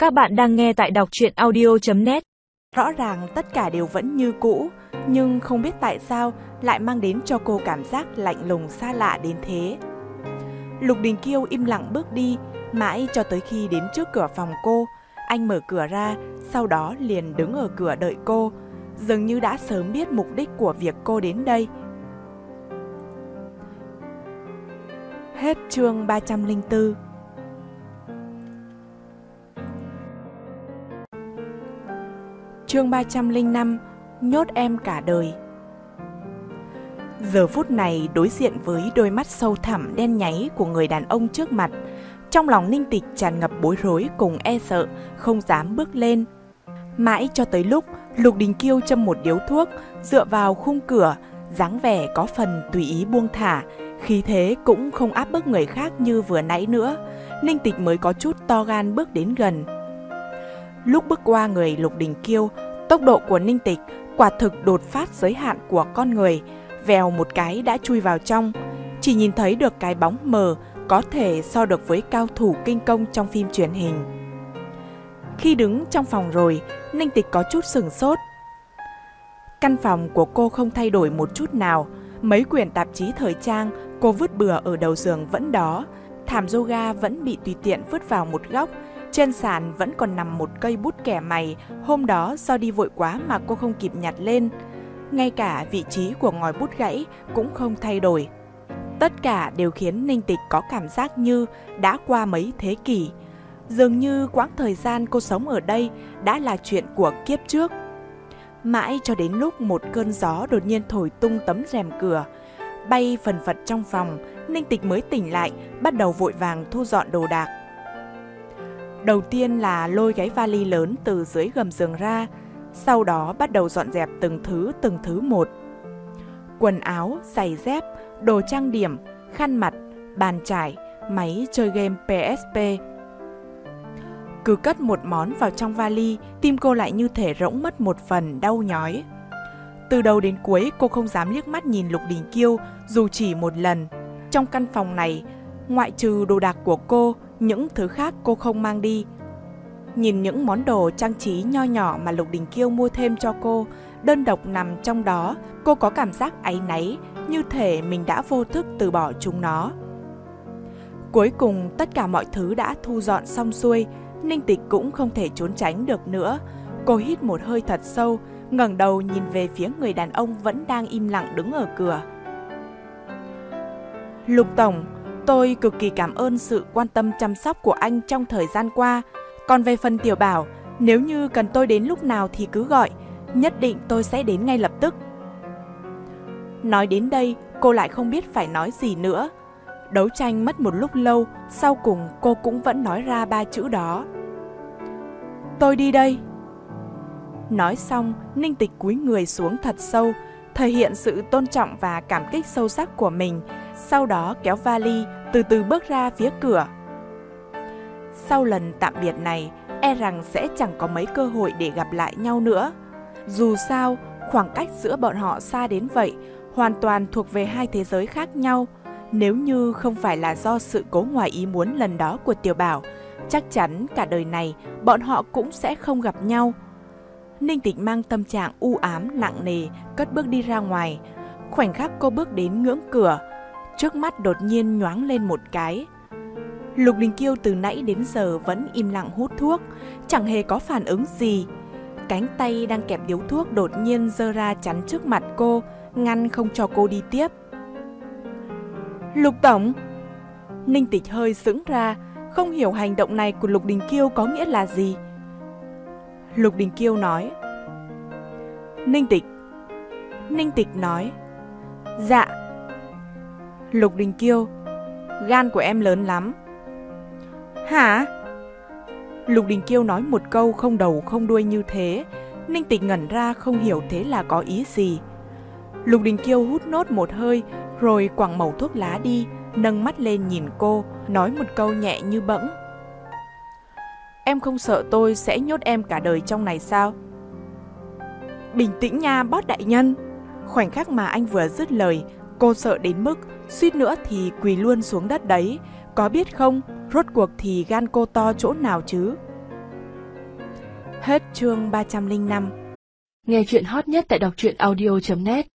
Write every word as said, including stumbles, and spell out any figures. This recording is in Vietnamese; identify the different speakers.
Speaker 1: Các bạn đang nghe tại đọc truyện audio chấm net.
Speaker 2: Rõ ràng tất cả đều vẫn như cũ, nhưng không biết tại sao lại mang đến cho cô cảm giác lạnh lùng xa lạ đến thế. Lục Đình Kiêu im lặng bước đi, mãi cho tới khi đến trước cửa phòng cô. Anh mở cửa ra, sau đó liền đứng ở cửa đợi cô, dường như đã sớm biết mục đích của việc cô đến đây. Hết chương ba trăm lẻ bốn. Chương ba trăm lẻ năm, nhốt em cả đời. Giờ phút này đối diện với đôi mắt sâu thẳm đen nháy của người đàn ông trước mặt, trong lòng Ninh Tịch tràn ngập bối rối cùng e sợ, không dám bước lên. Mãi cho tới lúc Lục Đình Kiêu châm một điếu thuốc, dựa vào khung cửa, dáng vẻ có phần tùy ý buông thả, khí thế cũng không áp bức người khác như vừa nãy nữa, Ninh Tịch mới có chút to gan bước đến gần. Lúc bước qua người Lục Đình Kiêu, tốc độ của Ninh Tịch quả thực đột phát giới hạn của con người, vèo một cái đã chui vào trong, chỉ nhìn thấy được cái bóng mờ có thể so được với cao thủ kinh công trong phim truyền hình. Khi đứng trong phòng rồi, Ninh Tịch có chút sửng sốt. Căn phòng của cô không thay đổi một chút nào, mấy quyển tạp chí thời trang cô vứt bừa ở đầu giường vẫn đó, thảm yoga vẫn bị tùy tiện vứt vào một góc, trên sàn vẫn còn nằm một cây bút kẻ mày, hôm đó do đi vội quá mà cô không kịp nhặt lên. Ngay cả vị trí của ngòi bút gãy cũng không thay đổi. Tất cả đều khiến Ninh Tịch có cảm giác như đã qua mấy thế kỷ. Dường như quãng thời gian cô sống ở đây đã là chuyện của kiếp trước. Mãi cho đến lúc một cơn gió đột nhiên thổi tung tấm rèm cửa, bay phần phật trong phòng, Ninh Tịch mới tỉnh lại, bắt đầu vội vàng thu dọn đồ đạc. Đầu tiên là lôi cái vali lớn từ dưới gầm giường ra, sau đó bắt đầu dọn dẹp từng thứ từng thứ một. Quần áo, giày dép, đồ trang điểm, khăn mặt, bàn chải, máy chơi game pê ét pê. Cứ cất một món vào trong vali, tim cô lại như thể rỗng mất một phần, đau nhói. Từ đầu đến cuối cô không dám liếc mắt nhìn Lục Đình Kiêu dù chỉ một lần. Trong căn phòng này, ngoại trừ đồ đạc của cô, những thứ khác cô không mang đi. Nhìn những món đồ trang trí nho nhỏ mà Lục Đình Kiêu mua thêm cho cô, đơn độc nằm trong đó, cô có cảm giác áy náy, như thể mình đã vô thức từ bỏ chúng nó. Cuối cùng tất cả mọi thứ đã thu dọn xong xuôi, Ninh Tịch cũng không thể trốn tránh được nữa. Cô hít một hơi thật sâu, ngẩng đầu nhìn về phía người đàn ông vẫn đang im lặng đứng ở cửa. Lục Tổng, tôi cực kỳ cảm ơn sự quan tâm chăm sóc của anh trong thời gian qua. Còn về phần Tiểu Bảo, nếu như cần tôi đến lúc nào thì cứ gọi, nhất định tôi sẽ đến ngay lập tức. Nói đến đây, cô lại không biết phải nói gì nữa. Đấu tranh mất một lúc lâu, sau cùng cô cũng vẫn nói ra ba chữ đó. Tôi đi đây. Nói xong, Ninh Tịch cúi người xuống thật sâu, thể hiện sự tôn trọng và cảm kích sâu sắc của mình, sau đó kéo vali, từ từ bước ra phía cửa. Sau lần tạm biệt này, e rằng sẽ chẳng có mấy cơ hội để gặp lại nhau nữa. Dù sao, khoảng cách giữa bọn họ xa đến vậy, hoàn toàn thuộc về hai thế giới khác nhau. Nếu như không phải là do sự cố ngoài ý muốn lần đó của Tiểu Bảo, chắc chắn cả đời này bọn họ cũng sẽ không gặp nhau. Ninh Tịch mang tâm trạng u ám nặng nề, cất bước đi ra ngoài. Khoảnh khắc cô bước đến ngưỡng cửa, trước mắt đột nhiên nhoáng lên một cái. Lục Đình Kiêu từ nãy đến giờ vẫn im lặng hút thuốc, chẳng hề có phản ứng gì. Cánh tay đang kẹp điếu thuốc đột nhiên giơ ra chắn trước mặt cô, ngăn không cho cô đi tiếp. Lục Tổng! Ninh Tịch hơi sững ra, không hiểu hành động này của Lục Đình Kiêu có nghĩa là gì. Lục Đình Kiêu nói. Ninh Tịch. Ninh Tịch nói. Dạ. Lục Đình Kiêu. Gan của em lớn lắm. Hả? Lục Đình Kiêu nói một câu không đầu không đuôi như thế. Ninh Tịch ngẩn ra không hiểu thế là có ý gì. Lục Đình Kiêu hút nốt một hơi, rồi quẳng mẩu thuốc lá đi, nâng mắt lên nhìn cô, nói một câu nhẹ như bẫng. Em không sợ tôi sẽ nhốt em cả đời trong này sao? Bình tĩnh nha, boss đại nhân. Khoảnh khắc mà anh vừa dứt lời, cô sợ đến mức suýt nữa thì quỳ luôn xuống đất đấy. Có biết không, rốt cuộc thì gan cô to chỗ nào chứ? Hết chương ba trăm lẻ năm.
Speaker 3: Nghe chuyện hot nhất tại đọc truyện audio chấm net.